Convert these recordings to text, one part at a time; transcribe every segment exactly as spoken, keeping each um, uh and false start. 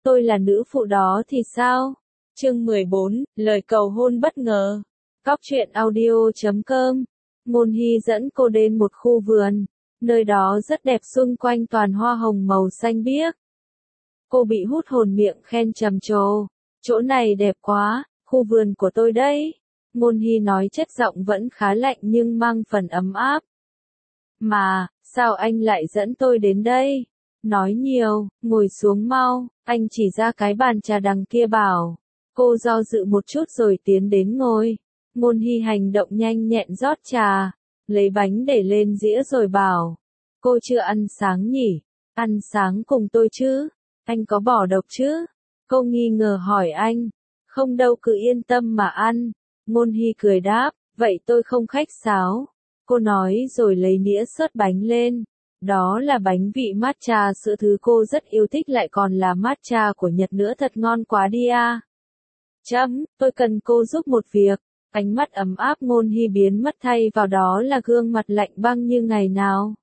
tôi là nữ phụ đó thì sao? Chương mười bốn, lời cầu hôn bất ngờ. Góc truyện audio chấm com. Ngôn Hy dẫn cô đến một khu vườn, nơi đó rất đẹp, xung quanh toàn hoa hồng màu xanh biếc. Cô bị hút hồn, miệng khen trầm trồ, chỗ này đẹp quá, khu vườn của tôi đấy. Ngôn Hy nói, chất giọng vẫn khá lạnh nhưng mang phần ấm áp. Mà, sao anh lại dẫn tôi đến đây? Nói nhiều, ngồi xuống mau, anh chỉ ra cái bàn trà đằng kia bảo. Cô do dự một chút rồi tiến đến ngồi. Ngôn Hy hành động nhanh nhẹn rót trà, lấy bánh để lên dĩa rồi bảo. Cô chưa ăn sáng nhỉ? Ăn sáng cùng tôi chứ? Anh có bỏ độc chứ? Cô nghi ngờ hỏi anh. Không đâu, cứ yên tâm mà ăn. Ngôn Hy cười đáp, vậy tôi không khách sáo. Cô nói rồi lấy nĩa xớt bánh lên. Đó là bánh vị matcha sữa, thứ cô rất yêu thích, lại còn là matcha của Nhật nữa, thật ngon quá đi à. Chấm, tôi cần cô giúp một việc. Ánh mắt ấm áp Ngôn Hy biến mất, thay vào đó là gương mặt lạnh băng như ngày nào.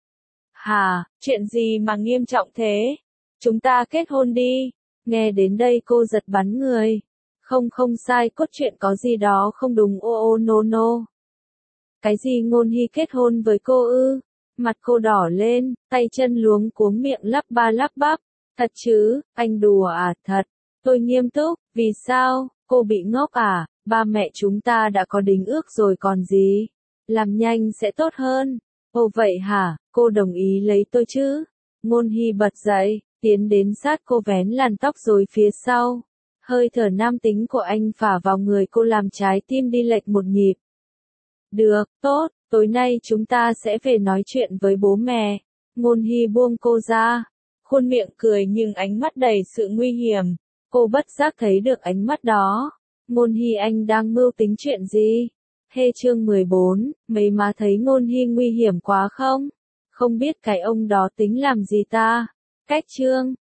Hà, chuyện gì mà nghiêm trọng thế? Chúng ta kết hôn đi. Nghe đến đây cô giật bắn người. Không không sai, cốt truyện có gì đó không đúng, ô ô nô nô. Cái gì? Ngôn Hy kết hôn với cô ư? Mặt cô đỏ lên, tay chân luống cuống, miệng lắp ba lắp bắp. Thật chứ, anh đùa à? Thật. Tôi nghiêm túc. Vì sao? Cô bị ngốc à? Ba mẹ chúng ta đã có đính ước rồi còn gì. Làm nhanh sẽ tốt hơn. Ồ vậy hả? Cô đồng ý lấy tôi chứ? Ngôn Hy bật dậy, tiến đến sát cô, vén làn tóc rồi phía sau. Hơi thở nam tính của anh phả vào người cô, làm trái tim đi lệch một nhịp. Được, tốt, tối nay chúng ta sẽ về nói chuyện với bố mẹ. Ngôn Hy buông cô ra, khuôn miệng cười nhưng ánh mắt đầy sự nguy hiểm. Cô bất giác thấy được ánh mắt đó. Ngôn Hy, anh đang mưu tính chuyện gì? Hê, chương mười bốn, mấy má thấy Ngôn Hy nguy hiểm quá không? Không biết cái ông đó tính làm gì ta? Cách chương.